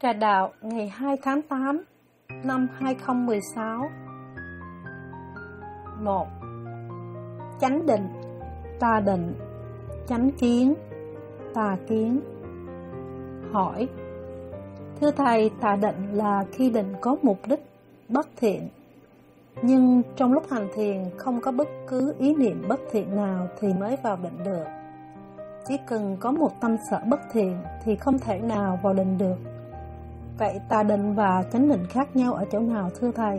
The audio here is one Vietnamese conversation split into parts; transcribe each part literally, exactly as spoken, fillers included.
Trà Đạo ngày hai tháng tám năm hai không một sáu. một. Chánh định, tà định, chánh kiến, tà kiến. Hỏi: thưa Thầy, tà định là khi định có mục đích bất thiện, nhưng trong lúc hành thiền không có bất cứ ý niệm bất thiện nào thì mới vào định được. Chỉ cần có một tâm sở bất thiện thì không thể nào vào định được. Vậy tà định và chánh định khác nhau ở chỗ nào thưa Thầy?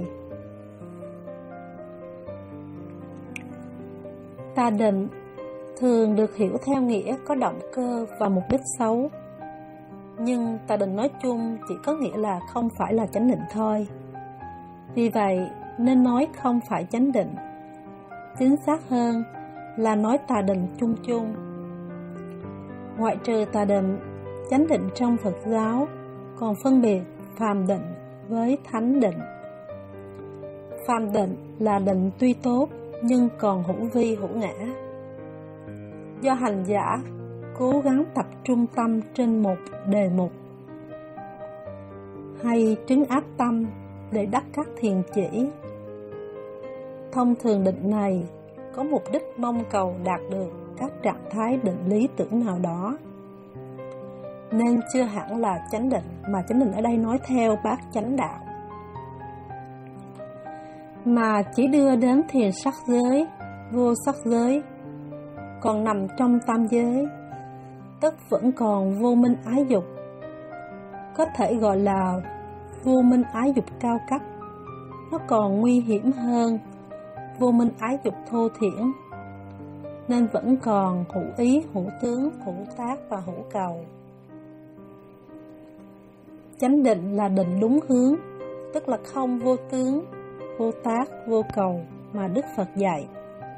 Tà định thường được hiểu theo nghĩa có động cơ và mục đích xấu. Nhưng tà định nói chung chỉ có nghĩa là không phải là chánh định thôi. Vì vậy nên nói không phải chánh định. Chính xác hơn là nói tà định chung chung. Ngoại trừ tà định, chánh định trong Phật giáo còn phân biệt phàm định với thánh định. Phàm định là định tuy tốt nhưng còn hữu vi hữu ngã. Do hành giả cố gắng tập trung tâm trên một đề mục hay trấn áp tâm để đắc các thiền chỉ. Thông thường định này có mục đích mong cầu đạt được các trạng thái định lý tưởng nào đó, nên chưa hẳn là chánh định, mà chánh định ở đây nói theo bát chánh đạo, mà chỉ đưa đến thiền sắc giới, vô sắc giới, còn nằm trong tam giới, tức vẫn còn vô minh ái dục, có thể gọi là vô minh ái dục cao cấp. Nó còn nguy hiểm hơn vô minh ái dục thô thiển, nên vẫn còn hữu ý, hữu tướng, hữu tác và hữu cầu. Chánh định là định đúng hướng, tức là không vô tướng, vô tác, vô cầu mà Đức Phật dạy.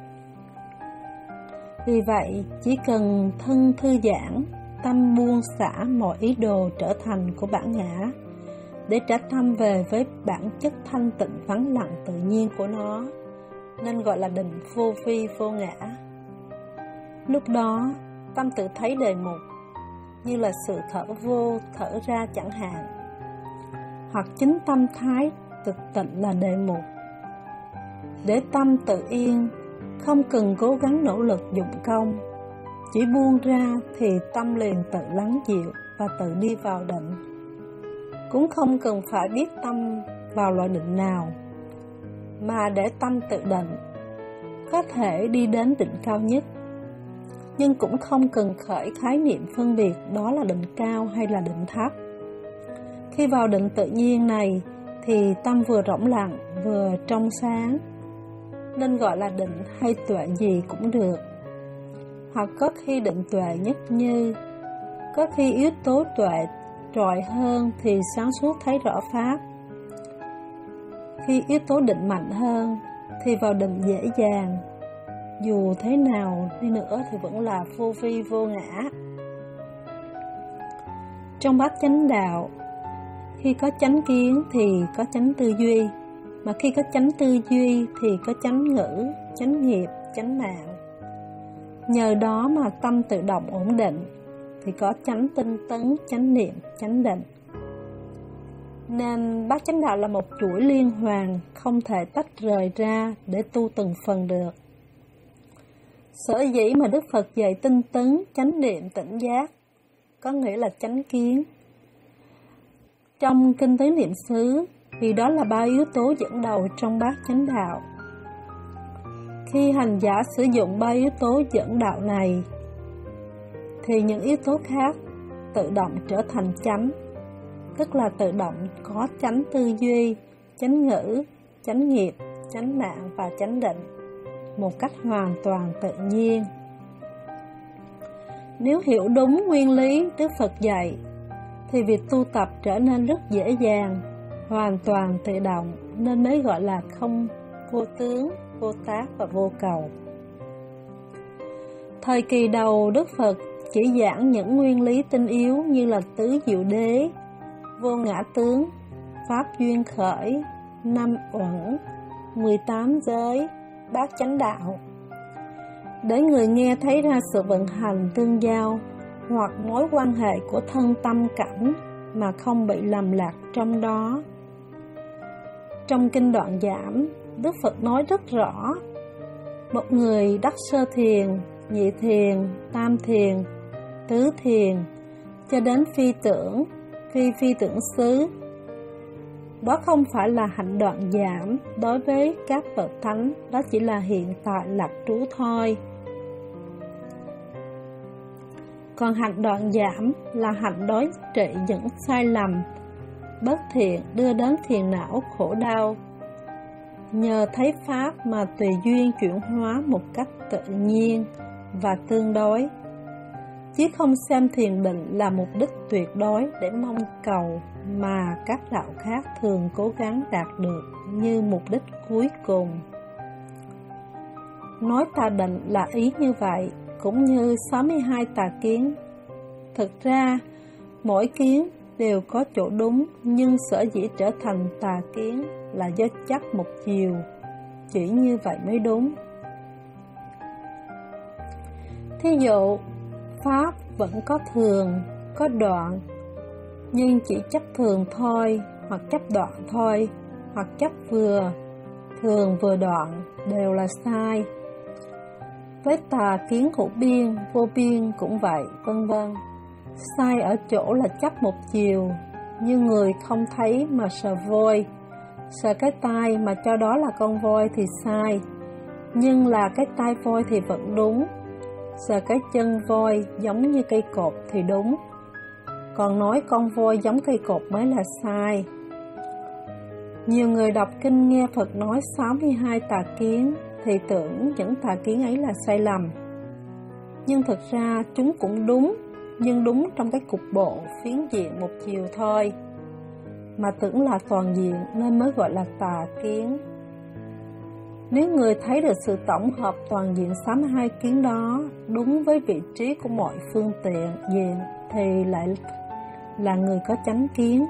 Vì vậy, chỉ cần thân thư giãn, tâm buông xả mọi ý đồ trở thành của bản ngã, để trả tâm về với bản chất thanh tịnh vắng lặng tự nhiên của nó, nên gọi là định vô vi vô ngã. Lúc đó, tâm tự thấy đề mục, như là sự thở vô, thở ra chẳng hạn, hoặc chính tâm thái thực tịnh là đề mục. Để tâm tự yên, không cần cố gắng nỗ lực dụng công, chỉ buông ra thì tâm liền tự lắng dịu và tự đi vào định. Cũng không cần phải biết tâm vào loại định nào, mà để tâm tự định, có thể đi đến định cao nhất. Nhưng cũng không cần khởi khái niệm phân biệt đó là định cao hay là định thấp. Khi vào định tự nhiên này thì tâm vừa rỗng lặng vừa trong sáng, nên gọi là định hay tuệ gì cũng được. Hoặc có khi định tuệ nhất như, có khi yếu tố tuệ trội hơn thì sáng suốt thấy rõ pháp. Khi yếu tố định mạnh hơn thì vào định dễ dàng. Dù thế nào đi nữa thì vẫn là vô vi vô ngã. Trong bát chánh đạo, khi có chánh kiến thì có chánh tư duy, mà khi có chánh tư duy thì có chánh ngữ, chánh nghiệp, chánh mạng. Nhờ đó mà tâm tự động ổn định thì có chánh tinh tấn, chánh niệm, chánh định. Nên bát chánh đạo là một chuỗi liên hoàn, không thể tách rời ra để tu từng phần được. Sở dĩ mà Đức Phật dạy tinh tấn, chánh niệm, tỉnh giác, có nghĩa là chánh kiến. Trong kinh Tứ Niệm xứ, vì đó là ba yếu tố dẫn đầu trong bát chánh đạo. Khi hành giả sử dụng ba yếu tố dẫn đạo này, thì những yếu tố khác tự động trở thành chánh, tức là tự động có chánh tư duy, chánh ngữ, chánh nghiệp, chánh mạng và chánh định một cách hoàn toàn tự nhiên. Nếu hiểu đúng nguyên lý Đức Phật dạy, thì việc tu tập trở nên rất dễ dàng, hoàn toàn tự động, nên mới gọi là không vô tướng, vô tác và vô cầu. Thời kỳ đầu, Đức Phật chỉ giảng những nguyên lý tinh yếu như là tứ diệu đế, vô ngã tướng, pháp duyên khởi, năm uẩn, mười tám giới, bát chánh đạo, để người nghe thấy ra sự vận hành tương giao hoặc mối quan hệ của thân tâm cảnh mà không bị lầm lạc trong đó. Trong kinh Đoạn Giảm, Đức Phật nói rất rõ, một người đắc sơ thiền, nhị thiền, tam thiền, tứ thiền, cho đến phi tưởng, phi phi tưởng xứ. Đó không phải là hạnh đoạn giảm đối với các bậc thánh, đó chỉ là hiện tại lạc trú thôi. Còn hạnh đoạn giảm là hạnh đối trị những sai lầm, bất thiện đưa đến phiền não khổ đau. Nhờ thấy Pháp mà tùy duyên chuyển hóa một cách tự nhiên và tương đối, chứ không xem thiền định là mục đích tuyệt đối để mong cầu mà các đạo khác thường cố gắng đạt được như mục đích cuối cùng. Nói tà định là ý như vậy, cũng như sáu mươi hai tà kiến. Thực ra, mỗi kiến đều có chỗ đúng, nhưng sở dĩ trở thành tà kiến là do chấp một chiều, chỉ như vậy mới đúng. Thí dụ, Pháp vẫn có thường, có đoạn, nhưng chỉ chấp thường thôi, hoặc chấp đoạn thôi, hoặc chấp vừa, thường vừa đoạn đều là sai. Với tà kiến hữu biên, vô biên cũng vậy, vân vân. Sai ở chỗ là chấp một chiều, như người không thấy mà sờ voi, sờ cái tai mà cho đó là con voi thì sai, nhưng là cái tai voi thì vẫn đúng. Sờ cái chân voi giống như cây cột thì đúng, còn nói con voi giống cây cột mới là sai. Nhiều người đọc kinh nghe Phật nói sáu mươi hai tà kiến thì tưởng những tà kiến ấy là sai lầm, nhưng thực ra chúng cũng đúng, nhưng đúng trong cái cục bộ phiến diện một chiều thôi, mà tưởng là toàn diện nên mới gọi là tà kiến. Nếu người thấy được sự tổng hợp toàn diện sáu mươi hai kiến đó đúng với vị trí của mọi phương tiện diện thì lại là người có chánh kiến.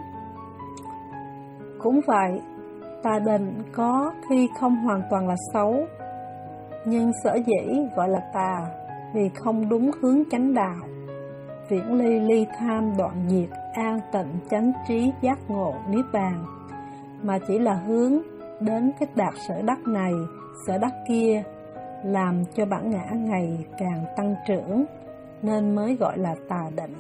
Cũng vậy, tà định có khi không hoàn toàn là xấu, nhưng sở dĩ gọi là tà vì không đúng hướng chánh đạo, viễn ly ly tham đoạn diệt, an tịnh chánh trí giác ngộ niết bàn, mà chỉ là hướng đến cái đạt sở đắc này, sở đắc kia, làm cho bản ngã ngày càng tăng trưởng, nên mới gọi là tà định.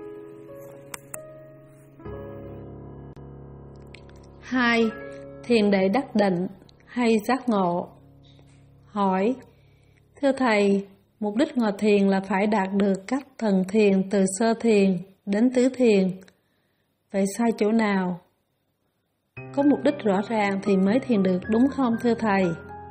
Hai, thiền đệ đắc định hay giác ngộ. Hỏi: thưa Thầy, mục đích ngồi thiền là phải đạt được các thần thiền từ sơ thiền đến tứ thiền. Vậy sai chỗ nào? Có mục đích rõ ràng thì mới thiền được đúng không thưa Thầy?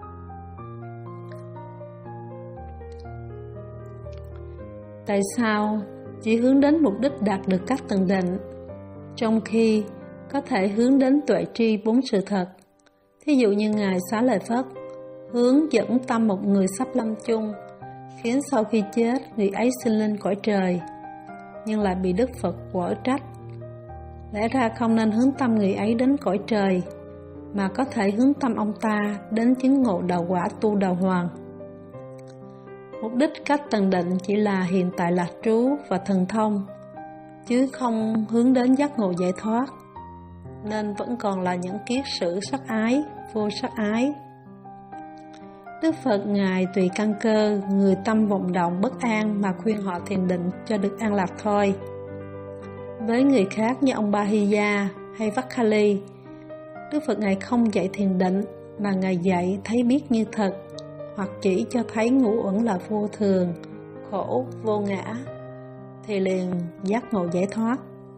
Tại sao chỉ hướng đến mục đích đạt được các tầng định, trong khi có thể hướng đến tuệ tri bốn sự thật? Thí dụ như Ngài Xá Lợi Phất hướng dẫn tâm một người sắp lâm chung, khiến sau khi chết người ấy sinh lên cõi trời, nhưng lại bị Đức Phật quở trách. Lẽ ra không nên hướng tâm người ấy đến cõi trời, mà có thể hướng tâm ông ta đến chứng ngộ đạo quả tu đạo hoàng. Mục đích các tầng định chỉ là hiện tại lạc trú và thần thông, chứ không hướng đến giác ngộ giải thoát, nên vẫn còn là những kiết sử sắc ái, vô sắc ái. Đức Phật Ngài tùy căn cơ người tâm vọng động bất an mà khuyên họ thiền định cho được an lạc thôi. Với người khác như ông Bahiya hay Vakkali, Đức Phật Ngài không dạy thiền định, mà Ngài dạy thấy biết như thật, hoặc chỉ cho thấy ngũ uẩn là vô thường, khổ, vô ngã, thì liền giác ngộ giải thoát.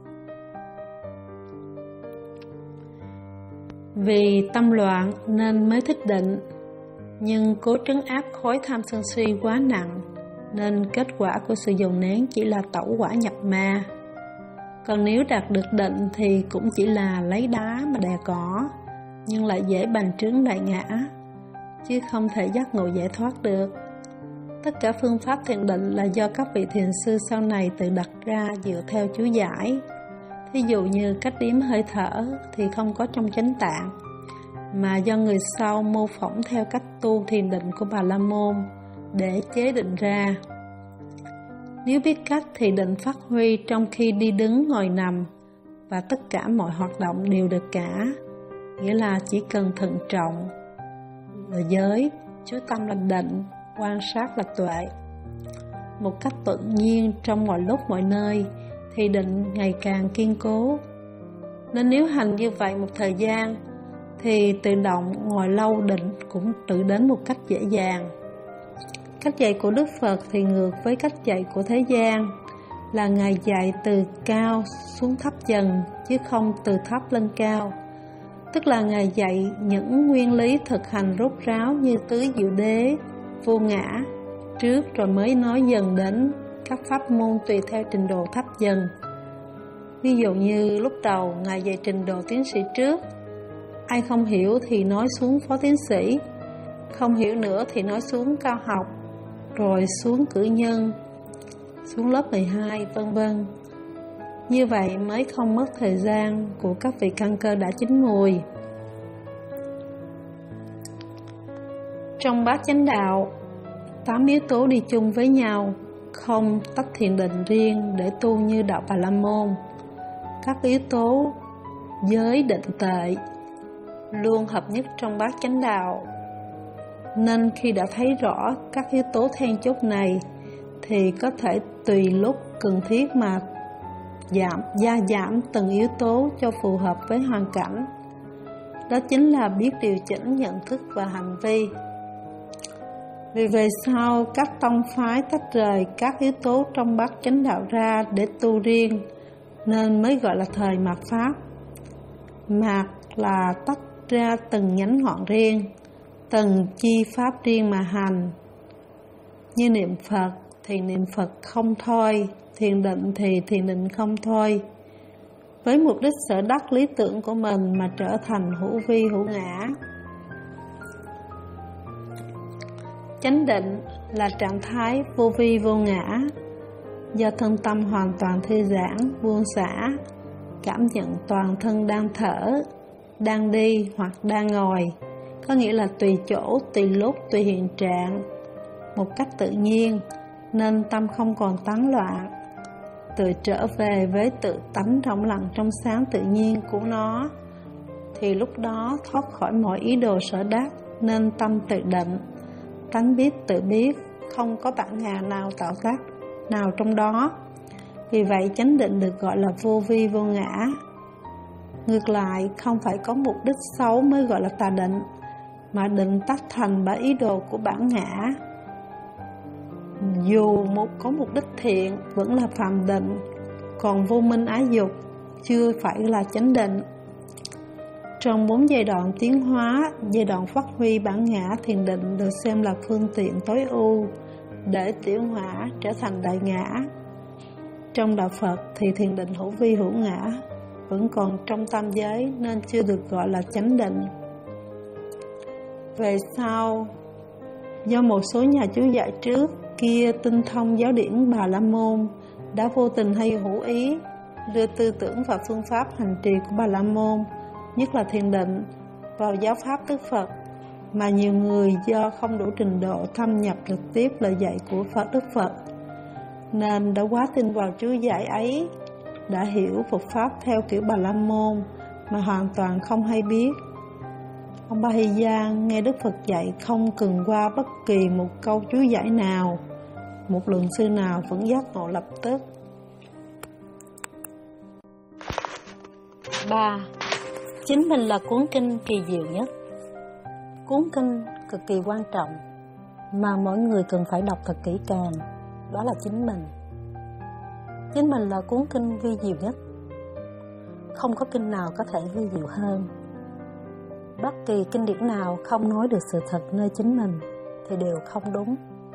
Vì tâm loạn nên mới thích định, nhưng cố trấn áp khối tham sân si quá nặng, nên kết quả của sự dồn nén chỉ là tẩu quả nhập ma. Còn nếu đạt được định thì cũng chỉ là lấy đá mà đè cỏ, nhưng lại dễ bành trướng đại ngã, chứ không thể giác ngộ giải thoát được. Tất cả phương pháp thiền định là do các vị thiền sư sau này tự đặt ra dựa theo chú giải. Thí dụ như cách đếm hơi thở thì không có trong chánh tạng, mà do người sau mô phỏng theo cách tu thiền định của Bà La Môn để chế định ra. Nếu biết cách thì định phát huy trong khi đi đứng ngồi nằm, và tất cả mọi hoạt động đều được cả, nghĩa là chỉ cần thận trọng là giới, chú tâm là định, quan sát là tuệ. Một cách tự nhiên trong mọi lúc mọi nơi thì định ngày càng kiên cố. Nên nếu hành như vậy một thời gian thì tự động ngồi lâu định cũng tự đến một cách dễ dàng. Cách dạy của Đức Phật thì ngược với cách dạy của thế gian, là Ngài dạy từ cao xuống thấp dần chứ không từ thấp lên cao. Tức là Ngài dạy những nguyên lý thực hành rốt ráo như tứ diệu đế, vô ngã trước, rồi mới nói dần đến các pháp môn tùy theo trình độ thấp dần. Ví dụ như lúc đầu Ngài dạy trình độ tiến sĩ trước, ai không hiểu thì nói xuống phó tiến sĩ, không hiểu nữa thì nói xuống cao học, rồi xuống cử nhân, xuống lớp mười hai, vân vân. Như vậy mới không mất thời gian của các vị căn cơ đã chín mùi. Trong bát chánh đạo, tám yếu tố đi chung với nhau, không tách thiền định riêng để tu như đạo Bà La Môn. Các yếu tố giới, định, tuệ luôn hợp nhất trong bát chánh đạo. Nên khi đã thấy rõ các yếu tố then chốt này thì có thể tùy lúc cần thiết mà giảm, gia giảm từng yếu tố cho phù hợp với hoàn cảnh. Đó chính là biết điều chỉnh nhận thức và hành vi. Vì về sau các tông phái tách rời các yếu tố trong bát chánh đạo ra để tu riêng, nên mới gọi là thời mạt pháp. Mạt là tách ra từng nhánh ngọn riêng, từng chi pháp riêng mà hành. Như niệm Phật thì niệm Phật không thôi, thiền định thì thiền định không thôi, với mục đích sở đắc lý tưởng của mình mà trở thành hữu vi hữu ngã. Chánh định là trạng thái vô vi vô ngã, do thân tâm hoàn toàn thư giãn, buông xả, cảm nhận toàn thân đang thở, đang đi hoặc đang ngồi, có nghĩa là tùy chỗ, tùy lúc, tùy hiện trạng, một cách tự nhiên, nên tâm không còn tán loạn, tự trở về với tự tánh rộng lặng trong sáng tự nhiên của nó, thì lúc đó thoát khỏi mọi ý đồ sở đắc, nên tâm tự định, tánh biết tự biết, không có bản ngã nào tạo tác nào trong đó. Vì vậy chánh định được gọi là vô vi vô ngã. Ngược lại, không phải có mục đích xấu mới gọi là tà định, mà định tách thành bởi ý đồ của bản ngã. Dù một có mục đích thiện vẫn là phạm định, còn vô minh ái dục chưa phải là chánh định. Trong bốn giai đoạn tiến hóa, giai đoạn phát huy bản ngã thiền định được xem là phương tiện tối ưu để tiểu hóa trở thành đại ngã. Trong đạo Phật thì thiền định hữu vi hữu ngã vẫn còn trong tam giới nên chưa được gọi là chánh định. Về sau, do một số nhà chú giải trước kia tinh thông giáo điển Bà La Môn đã vô tình hay hữu ý đưa tư tưởng và phương pháp hành trì của Bà La Môn, nhất là thiền định, vào giáo pháp Đức Phật, mà nhiều người do không đủ trình độ thâm nhập trực tiếp lời dạy của Phật Đức Phật nên đã quá tin vào chú giải ấy, đã hiểu Phật pháp theo kiểu Bà La Môn mà hoàn toàn không hay biết. Ông Ba Hy Giang nghe Đức Phật dạy không cần qua bất kỳ một câu chú giải nào, một lượng sư nào vẫn giác ngộ lập tức. Ba. Chính mình là cuốn kinh kỳ diệu nhất. Cuốn kinh cực kỳ quan trọng mà mỗi người cần phải đọc thật kỹ càng, đó là chính mình. Chính mình là cuốn kinh vi diệu nhất. Không có kinh nào có thể vi diệu hơn. Bất kỳ kinh điển nào không nói được sự thật nơi chính mình thì đều không đúng.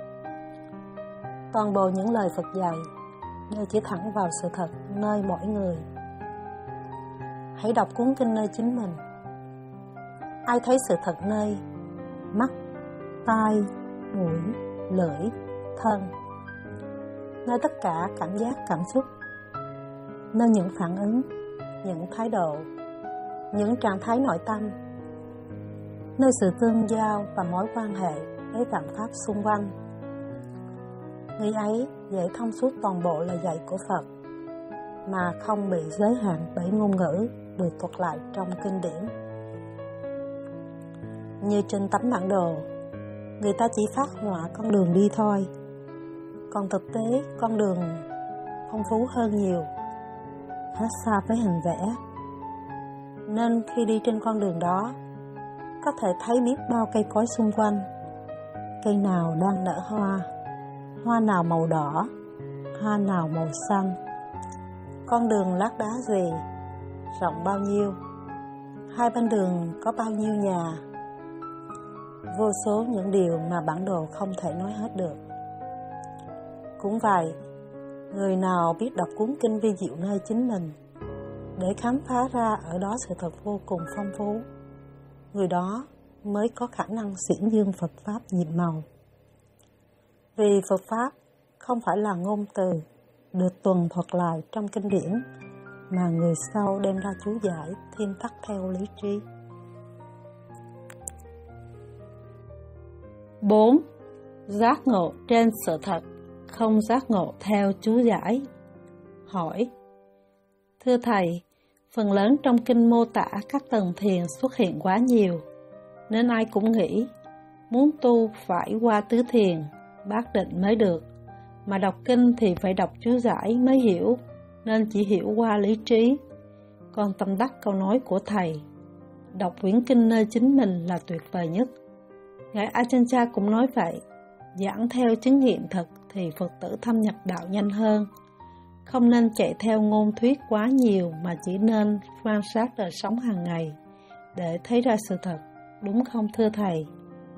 Toàn bộ những lời Phật dạy đều chỉ thẳng vào sự thật nơi mỗi người. Hãy đọc cuốn kinh nơi chính mình. Ai thấy sự thật nơi mắt, tai, mũi, lưỡi, thân, nơi tất cả cảm giác, cảm xúc, nơi những phản ứng, những thái độ, những trạng thái nội tâm, nơi sự tương giao và mối quan hệ với vạn pháp xung quanh. Người ấy dễ thông suốt toàn bộ lời dạy của Phật. mà không bị giới hạn bởi ngôn ngữ được thuật lại trong kinh điển. Như trên tấm bản đồ, người ta chỉ phát họa con đường đi thôi, còn thực tế con đường phong phú hơn nhiều, khác xa với hình vẽ. Nên khi đi trên con đường đó, có thể thấy biết bao cây cối xung quanh, cây nào đang nở hoa, hoa nào màu đỏ, hoa nào màu xanh, con đường lát đá gì, rộng bao nhiêu, hai bên đường có bao nhiêu nhà. Vô số những điều mà bản đồ không thể nói hết được. Cũng vậy, người nào biết đọc cuốn kinh vi diệu nơi chính mình để khám phá ra ở đó sự thật vô cùng phong phú, người đó mới có khả năng xiển dương Phật Pháp nhiệm màu. Vì Phật Pháp không phải là ngôn từ được tuần thuật lại trong kinh điển, mà người sau đem ra chú giải thêm tắt theo lý trí. bốn. Giác ngộ trên sự thật, không giác ngộ theo chú giải. Hỏi: Thưa Thầy, phần lớn trong kinh mô tả các tầng thiền xuất hiện quá nhiều, nên ai cũng nghĩ muốn tu phải qua tứ thiền, bát định mới được, mà đọc kinh thì phải đọc chú giải mới hiểu, nên chỉ hiểu qua lý trí. Còn tâm đắc câu nói của Thầy, đọc quyển kinh nơi chính mình là tuyệt vời nhất. Ngài Ajahn Chah cũng nói vậy, giảng theo chứng nghiệm thực thì Phật tử thâm nhập đạo nhanh hơn. Không nên chạy theo ngôn thuyết quá nhiều, mà chỉ nên quan sát đời sống hàng ngày để thấy ra sự thật, đúng không thưa Thầy?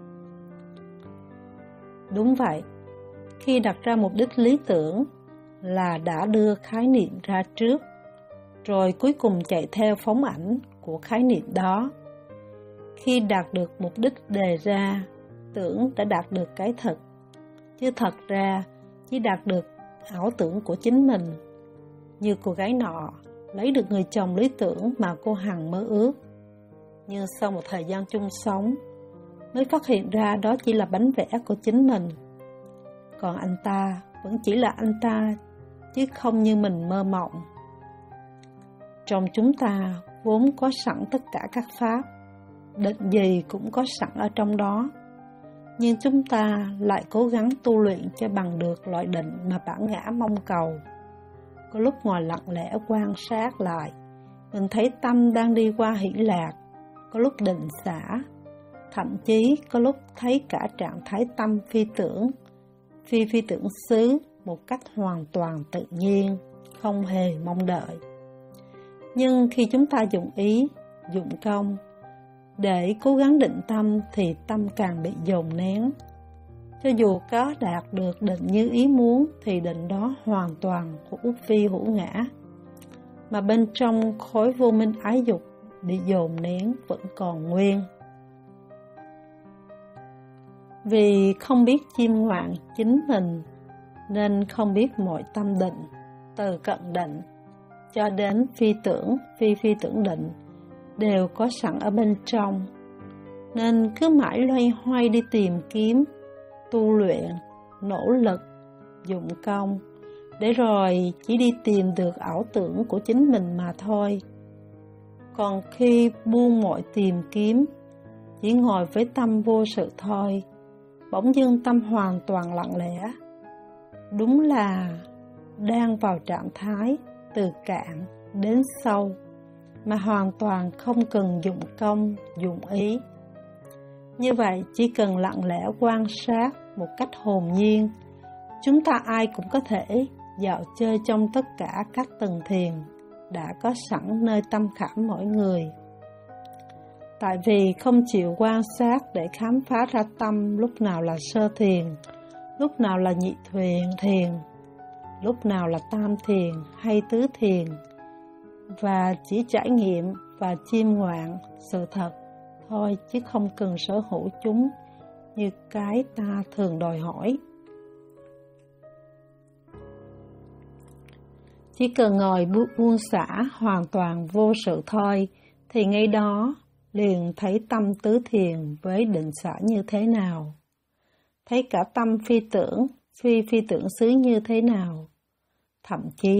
Đúng vậy, khi đặt ra mục đích lý tưởng là đã đưa khái niệm ra trước, rồi cuối cùng chạy theo phóng ảnh của khái niệm đó. Khi đạt được mục đích đề ra, tưởng đã đạt được cái thật, chứ thật ra chỉ đạt được ảo tưởng của chính mình. Như cô gái nọ lấy được người chồng lý tưởng mà cô hằng mơ ước, nhưng sau một thời gian chung sống mới phát hiện ra đó chỉ là bánh vẽ của chính mình. Còn anh ta vẫn chỉ là anh ta, chứ không như mình mơ mộng. Trong chúng ta vốn có sẵn tất cả các pháp, định gì cũng có sẵn ở trong đó, nhưng chúng ta lại cố gắng tu luyện cho bằng được loại định mà bản ngã mong cầu. Có lúc ngồi lặng lẽ quan sát lại, mình thấy tâm đang đi qua hỷ lạc, có lúc định xả, thậm chí có lúc thấy cả trạng thái tâm phi tưởng, phi phi tưởng xứ một cách hoàn toàn tự nhiên, không hề mong đợi. Nhưng khi chúng ta dụng ý, dụng công để cố gắng định tâm thì tâm càng bị dồn nén. Cho dù có đạt được định như ý muốn thì định đó hoàn toàn hữu phi hữu ngã, mà bên trong khối vô minh ái dục bị dồn nén vẫn còn nguyên. Vì không biết chiêm ngoạn chính mình nên không biết mọi tâm định, từ cận định cho đến phi tưởng, phi phi tưởng định đều có sẵn ở bên trong, nên cứ mãi loay hoay đi tìm kiếm, tu luyện, nỗ lực, dụng công, để rồi chỉ đi tìm được ảo tưởng của chính mình mà thôi. Còn khi buông mọi tìm kiếm, chỉ ngồi với tâm vô sự thôi, bỗng dưng tâm hoàn toàn lặng lẽ, đúng là đang vào trạng thái từ cạn đến sâu, mà hoàn toàn không cần dụng công, dụng ý. Như vậy, chỉ cần lặng lẽ quan sát một cách hồn nhiên, chúng ta ai cũng có thể dạo chơi trong tất cả các tầng thiền đã có sẵn nơi tâm khảm mỗi người. Tại vì không chịu quan sát để khám phá ra tâm lúc nào là sơ thiền, lúc nào là nhị thiền thiền, lúc nào là tam thiền hay tứ thiền, và chỉ trải nghiệm và chiêm ngoạn sự thật thôi, chứ không cần sở hữu chúng như cái ta thường đòi hỏi. Chỉ cần ngồi buông xả hoàn toàn vô sự thôi, thì ngay đó liền thấy tâm tứ thiền với định xả như thế nào, thấy cả tâm phi tưởng, phi phi tưởng xứ như thế nào, thậm chí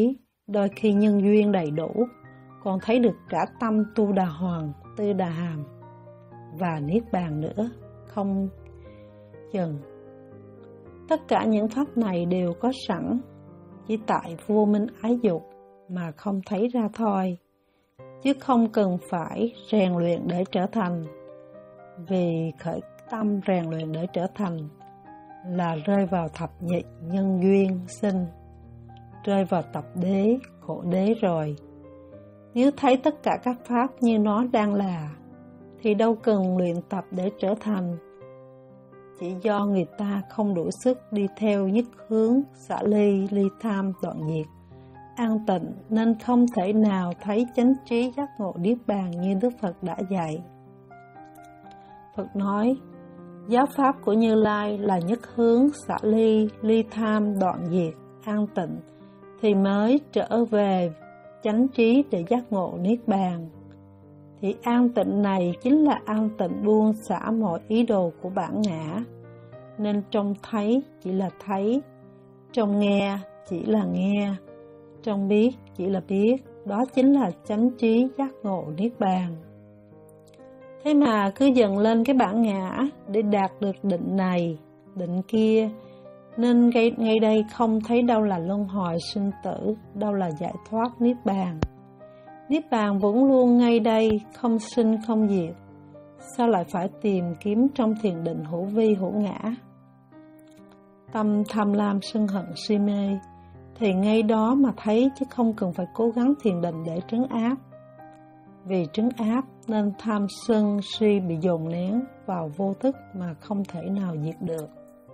đôi khi nhân duyên đầy đủ, còn thấy được cả tâm tu đà hoàng, tư đà hàm và niết bàn nữa, không chừng. Tất cả những pháp này đều có sẵn, chỉ tại vô minh ái dục mà không thấy ra thôi, chứ không cần phải rèn luyện để trở thành. Vì khởi tâm rèn luyện để trở thành là rơi vào thập nhị nhân duyên sinh, rơi vào tập đế, khổ đế rồi. Nếu thấy tất cả các pháp như nó đang là, thì đâu cần luyện tập để trở thành. Chỉ do người ta không đủ sức đi theo nhất hướng, xả ly, ly tham, đoạn diệt, an tịnh, nên không thể nào thấy chánh trí giác ngộ niết bàn như Đức Phật đã dạy. Phật nói, giáo pháp của Như Lai là nhất hướng, xả ly, ly tham, đoạn diệt, an tịnh, thì mới trở về chánh trí để giác ngộ niết bàn. Thì an tịnh này chính là an tịnh buông xả mọi ý đồ của bản ngã. Nên trong thấy chỉ là thấy, trong nghe chỉ là nghe, trong biết chỉ là biết, đó chính là chánh trí giác ngộ niết bàn. Thế mà cứ dần lên cái bản ngã để đạt được định này, định kia, nên ngay, ngay đây không thấy đâu là luân hồi sinh tử, đâu là giải thoát niết bàn. Niết bàn vẫn luôn ngay đây, không sinh không diệt. Sao lại phải tìm kiếm trong thiền định hữu vi hữu ngã? Tâm tham lam sân hận si mê thì ngay đó mà thấy, chứ không cần phải cố gắng thiền định để trấn áp. Vì trấn áp nên tham sân si bị dồn nén vào vô thức mà không thể nào diệt được.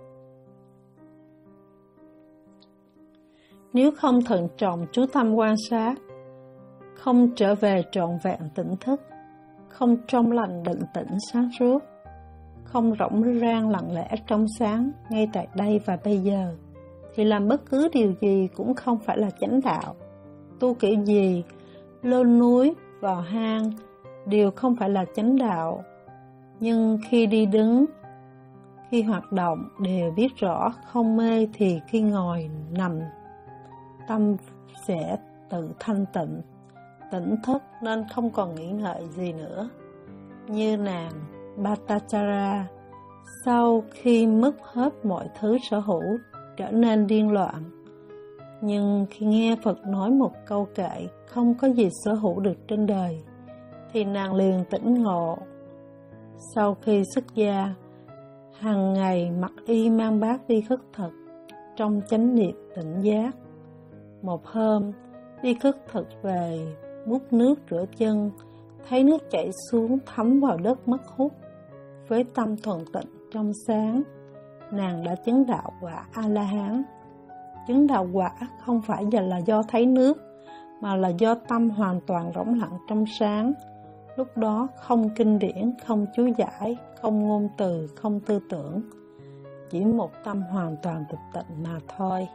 Nếu không thận trọng chú tâm quan sát, không trở về trọn vẹn tỉnh thức, không trong lành định tĩnh sáng suốt, không rỗng rang lặng lẽ trong sáng ngay tại đây và bây giờ, thì làm bất cứ điều gì cũng không phải là chánh đạo. Tu kiểu gì, lên núi, vào hang, đều không phải là chánh đạo. Nhưng khi đi đứng, khi hoạt động đều biết rõ, không mê thì khi ngồi, nằm, tâm sẽ tự thanh tịnh, tỉnh thức nên không còn nghĩ ngợi gì nữa. Như nàng Bhattacharya, sau khi mất hết mọi thứ sở hữu, trở nên điên loạn. Nhưng khi nghe Phật nói một câu kệ, không có gì sở hữu được trên đời, thì nàng liền tỉnh ngộ. Sau khi xuất gia, hàng ngày mặc y mang bát đi khất thực, trong chánh niệm tỉnh giác. Một hôm, đi khất thực về, múc nước rửa chân, thấy nước chảy xuống thấm vào đất mất hút. Với tâm thuần tịnh trong sáng, nàng đã chứng đạo quả A-la-hán. Chứng đạo quả không phải là do thấy nước, mà là do tâm hoàn toàn rỗng lặng trong sáng. Lúc đó không kinh điển, không chú giải, không ngôn từ, không tư tưởng, chỉ một tâm hoàn toàn tịch tịnh mà thôi.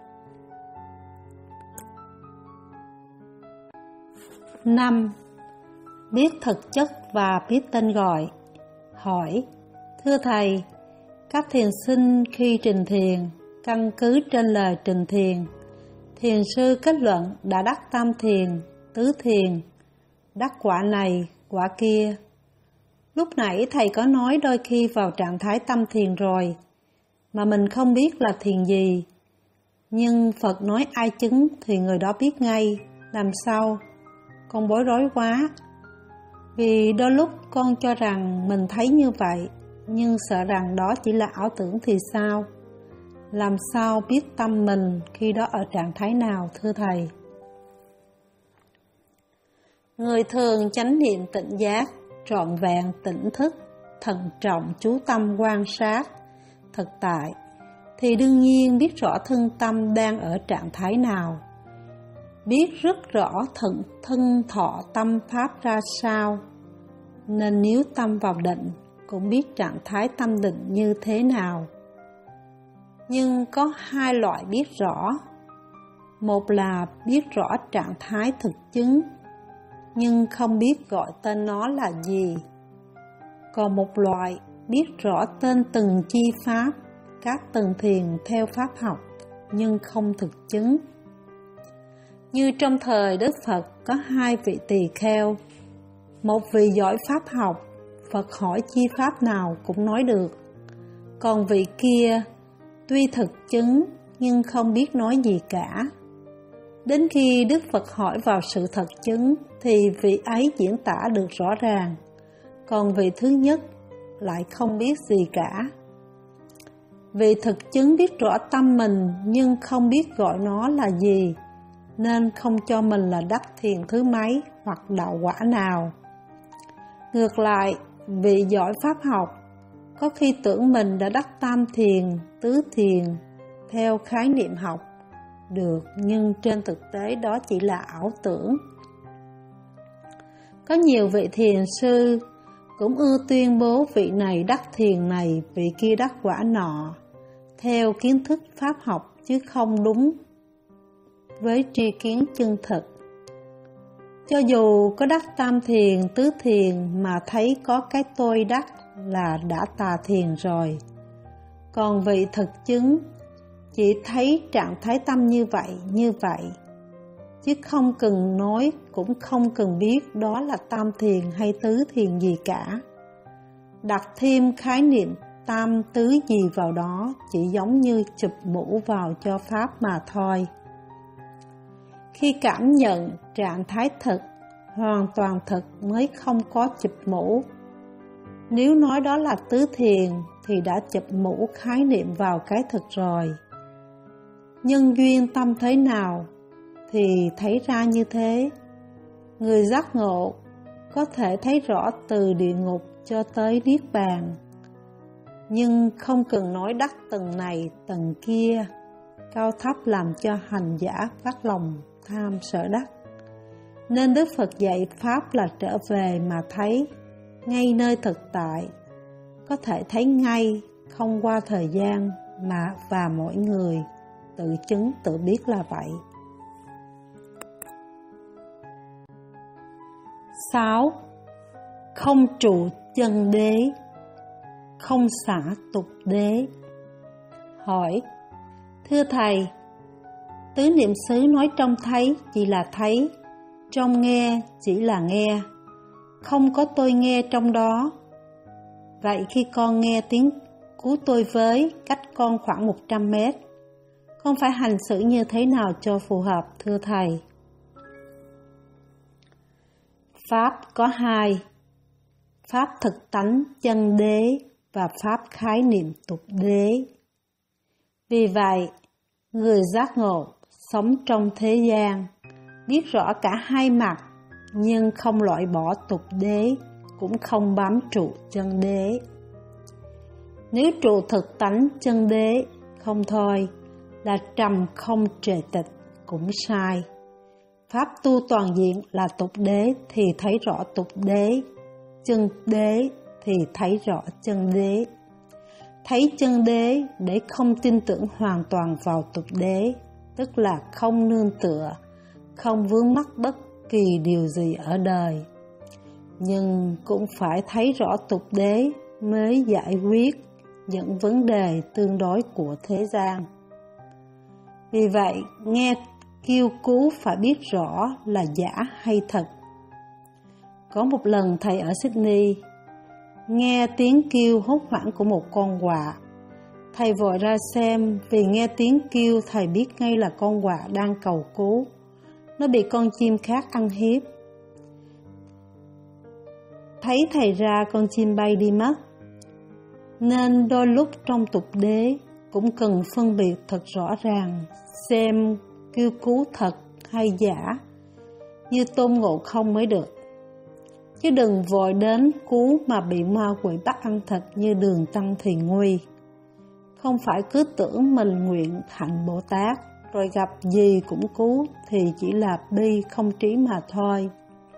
năm. Biết thực chất và biết tên gọi. Hỏi: thưa Thầy, các thiền sinh khi trình thiền, căn cứ trên lời trình thiền, thiền sư kết luận đã đắc tam thiền, tứ thiền, đắc quả này, quả kia. Lúc nãy Thầy có nói đôi khi vào trạng thái tâm thiền rồi, mà mình không biết là thiền gì. Nhưng Phật nói ai chứng thì người đó biết ngay, làm sao? Con bối rối quá. Vì đôi lúc con cho rằng mình thấy như vậy, nhưng sợ rằng đó chỉ là ảo tưởng thì sao? Làm sao biết tâm mình khi đó ở trạng thái nào, thưa Thầy? Người thường chánh niệm tỉnh giác, trọn vẹn tỉnh thức, thận trọng chú tâm quan sát thực tại, thì đương nhiên biết rõ thân tâm đang ở trạng thái nào, biết rất rõ thận thân thọ tâm pháp ra sao. Nên nếu tâm vào định, cũng biết trạng thái tâm định như thế nào. Nhưng có hai loại biết rõ. Một là biết rõ trạng thái thực chứng, nhưng không biết gọi tên nó là gì. Còn một loại biết rõ tên từng chi pháp, các tầng thiền theo pháp học, nhưng không thực chứng. Như trong thời Đức Phật có hai vị tỳ kheo, một vị giỏi pháp học, Phật hỏi chi pháp nào cũng nói được, còn vị kia tuy thực chứng nhưng không biết nói gì cả. Đến khi Đức Phật hỏi vào sự thật chứng thì vị ấy diễn tả được rõ ràng, còn vị thứ nhất lại không biết gì cả. Vị thực chứng biết rõ tâm mình nhưng không biết gọi nó là gì, nên không cho mình là đắc thiền thứ mấy hoặc đạo quả nào. Ngược lại, vị giỏi pháp học có khi tưởng mình đã đắc tam thiền, tứ thiền theo khái niệm học được, nhưng trên thực tế đó chỉ là ảo tưởng. Có nhiều vị thiền sư cũng ưa tuyên bố vị này đắc thiền này, vị kia đắc quả nọ, theo kiến thức pháp học chứ không đúng với tri kiến chân thực. Cho dù có đắc tam thiền, tứ thiền mà thấy có cái tôi đắc là đã tà thiền rồi. Còn vị thực chứng chỉ thấy trạng thái tâm như vậy, như vậy, chứ không cần nói cũng không cần biết đó là tam thiền hay tứ thiền gì cả. Đặt thêm khái niệm tam tứ gì vào đó chỉ giống như chụp mũ vào cho pháp mà thôi. Khi cảm nhận trạng thái thực, hoàn toàn thực mới không có chụp mũ. Nếu nói đó là tứ thiền thì đã chụp mũ khái niệm vào cái thực rồi. Nhân duyên tâm thế nào thì thấy ra như thế. Người giác ngộ có thể thấy rõ từ địa ngục cho tới niết bàn, nhưng không cần nói đắc tầng này tầng kia, cao thấp làm cho hành giả phát lòng tham sợ đắc. Nên Đức Phật dạy pháp là trở về mà thấy, ngay nơi thực tại, có thể thấy ngay, không qua thời gian mà và mỗi người tự chứng tự biết là vậy. sáu. Không trụ chân đế, không xả tục đế. Hỏi: thưa Thầy, tứ niệm xứ nói trong thấy chỉ là thấy, trong nghe chỉ là nghe, không có tôi nghe trong đó. Vậy khi con nghe tiếng cứu tôi với cách con khoảng một trăm mét, con phải hành xử như thế nào cho phù hợp, thưa Thầy? Pháp có hai: pháp thực tánh chân đế và pháp khái niệm tục đế. Vì vậy, người giác ngộ sống trong thế gian biết rõ cả hai mặt, nhưng không loại bỏ tục đế, cũng không bám trụ chân đế. Nếu trụ thực tánh chân đế không thôi là trầm không trệ tịch cũng sai. Pháp tu toàn diện là tục đế thì thấy rõ tục đế, chân đế thì thấy rõ chân đế. Thấy chân đế để không tin tưởng hoàn toàn vào tục đế, tức là không nương tựa, không vướng mắc bất kỳ điều gì ở đời. Nhưng cũng phải thấy rõ tục đế mới giải quyết những vấn đề tương đối của thế gian. Vì vậy, nghe kêu cứu phải biết rõ là giả hay thật. Có một lần thầy ở Sydney nghe tiếng kêu hốt hoảng của một con quạ. Thầy vội ra xem, vì nghe tiếng kêu thầy biết ngay là con quạ đang cầu cứu. Nó bị con chim khác ăn hiếp. Thấy thầy ra, con chim bay đi mất. Nên đôi lúc trong tục đế cũng cần phân biệt thật rõ ràng, xem kêu cứu thật hay giả, như Tôn Ngộ Không mới được. Chứ đừng vội đến cứu mà bị ma quỷ bắt ăn thịt như Đường Tăng thì nguy. Không phải cứ tưởng mình nguyện hạnh Bồ Tát, rồi gặp gì cũng cứu thì chỉ là bi không trí mà thôi.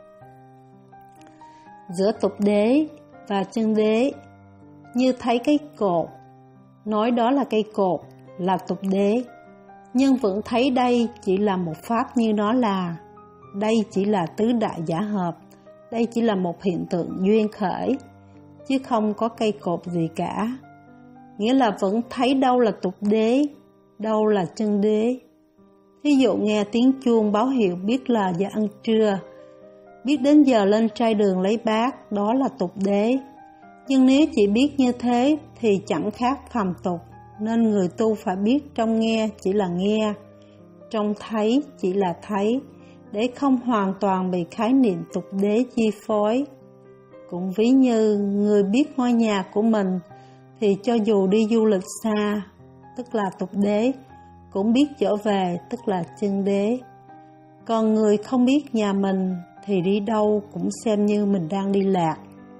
Giữa tục đế và chân đế, như thấy cái cột, nói đó là cây cột, là tục đế, nhưng vẫn thấy đây chỉ là một pháp như nó là. Đây chỉ là tứ đại giả hợp, đây chỉ là một hiện tượng duyên khởi, chứ không có cây cột gì cả. Nghĩa là vẫn thấy đâu là tục đế, đâu là chân đế. Ví dụ nghe tiếng chuông báo hiệu biết là giờ ăn trưa, biết đến giờ lên trai đường lấy bát, đó là tục đế. Nhưng nếu chỉ biết như thế thì chẳng khác phàm tục, nên người tu phải biết trong nghe chỉ là nghe, trong thấy chỉ là thấy, để không hoàn toàn bị khái niệm tục đế chi phối. Cũng ví như người biết ngôi nhà của mình thì cho dù đi du lịch xa, tức là tục đế, cũng biết trở về, tức là chân đế. Còn người không biết nhà mình thì đi đâu cũng xem như mình đang đi lạc.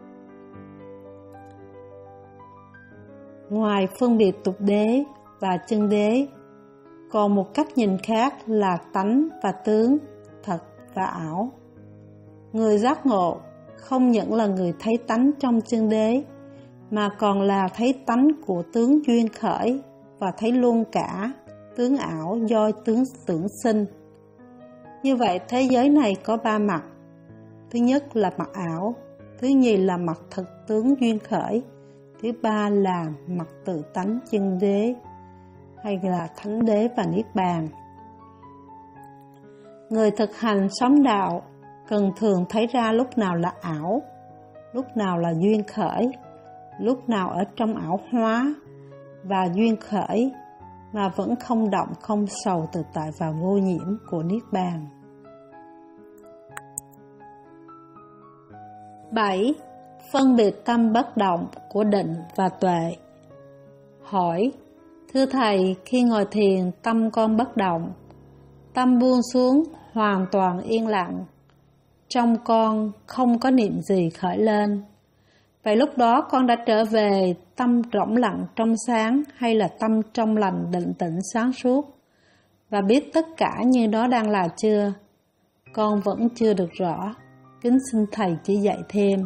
Ngoài phân biệt tục đế và chân đế, còn một cách nhìn khác là tánh và tướng, thật và ảo. Người giác ngộ không những là người thấy tánh trong chân đế, mà còn là thấy tánh của tướng duyên khởi và thấy luôn cả tướng ảo do tướng tưởng sinh. Như vậy thế giới này có ba mặt. Thứ nhất là mặt ảo, thứ nhì là mặt thực tướng duyên khởi, thứ ba là mặt tự tánh chân đế, hay là thánh đế và niết bàn. Người thực hành sống đạo cần thường thấy ra lúc nào là ảo, lúc nào là duyên khởi, lúc nào ở trong ảo hóa và duyên khởi mà vẫn không động không sầu tự tại và vô nhiễm của niết bàn. bảy. Phân biệt tâm bất động của định và tuệ. Hỏi: thưa Thầy, khi ngồi thiền tâm con bất động, tâm buông xuống hoàn toàn yên lặng, trong con không có niệm gì khởi lên. Vậy lúc đó con đã trở về tâm rỗng lặng trong sáng, hay là tâm trong lành định tĩnh sáng suốt và biết tất cả như đó đang là chưa? Con vẫn chưa được rõ, kính xin Thầy chỉ dạy thêm.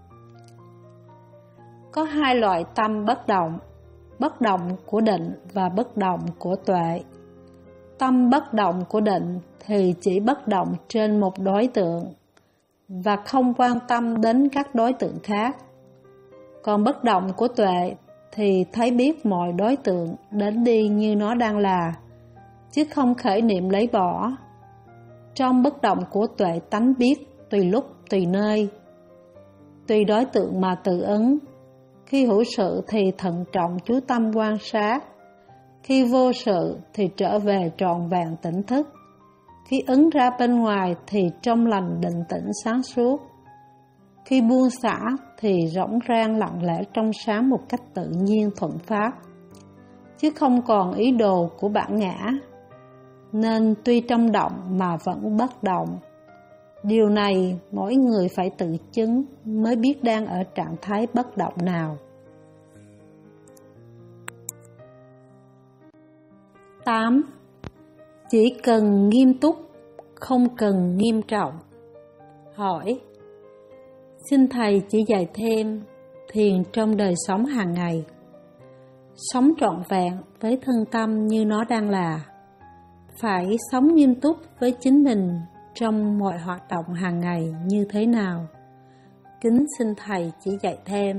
Có hai loại tâm bất động, bất động của định và bất động của tuệ. Tâm bất động của định thì chỉ bất động trên một đối tượng và không quan tâm đến các đối tượng khác. Còn bất động của tuệ thì thấy biết mọi đối tượng đến đi như nó đang là, chứ không khởi niệm lấy bỏ. Trong bất động của tuệ tánh biết tùy lúc tùy nơi, tùy đối tượng mà tự ứng. Khi hữu sự thì thận trọng chú tâm quan sát, khi vô sự thì trở về trọn vẹn tỉnh thức, khi ứng ra bên ngoài thì trong lành định tĩnh sáng suốt, khi buông xả thì rỗng rang lặng lẽ trong sáng một cách tự nhiên thuận pháp, chứ không còn ý đồ của bản ngã, nên tuy trong động mà vẫn bất động. Điều này mỗi người phải tự chứng mới biết đang ở trạng thái bất động nào. tám. Chỉ cần nghiêm túc, không cần nghiêm trọng. Hỏi: xin Thầy chỉ dạy thêm thiền trong đời sống hàng ngày. Sống trọn vẹn với thân tâm như nó đang là, phải sống nghiêm túc với chính mình trong mọi hoạt động hàng ngày như thế nào? Kính xin Thầy chỉ dạy thêm.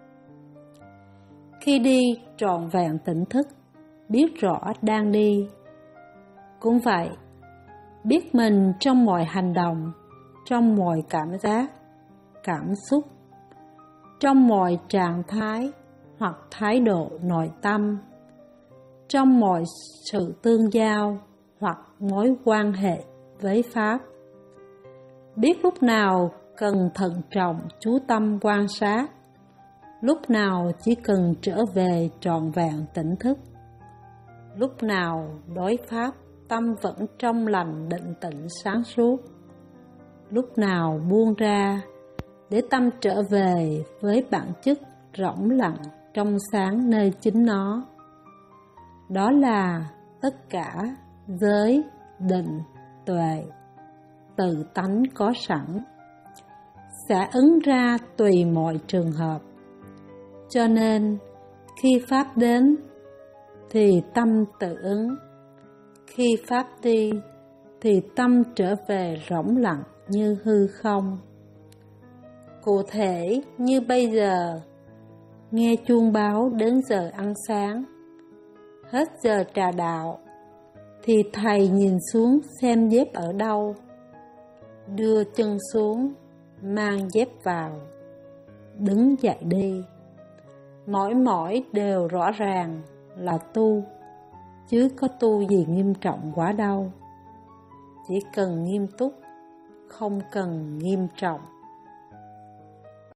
Khi đi trọn vẹn tỉnh thức, biết rõ đang đi. Cũng vậy, biết mình trong mọi hành động, trong mọi cảm giác, cảm xúc, trong mọi trạng thái hoặc thái độ nội tâm, trong mọi sự tương giao hoặc mối quan hệ với Pháp. Biết lúc nào cần thận trọng chú tâm quan sát, lúc nào chỉ cần trở về trọn vẹn tỉnh thức, lúc nào đối Pháp tâm vẫn trong lành định tĩnh sáng suốt, lúc nào buông ra để tâm trở về với bản chất rỗng lặng trong sáng nơi chính nó. Đó là tất cả giới, định, tuệ, tự tánh có sẵn, sẽ ứng ra tùy mọi trường hợp. Cho nên khi Pháp đến thì tâm tự ứng, khi Pháp đi thì tâm trở về rỗng lặng như hư không. Cụ thể như bây giờ, nghe chuông báo đến giờ ăn sáng, hết giờ trà đạo, thì thầy nhìn xuống xem dép ở đâu, đưa chân xuống, mang dép vào, đứng dậy đi. Mỏi mỏi đều rõ ràng là tu, chứ có tu gì nghiêm trọng quá đâu. Chỉ cần nghiêm túc, không cần nghiêm trọng.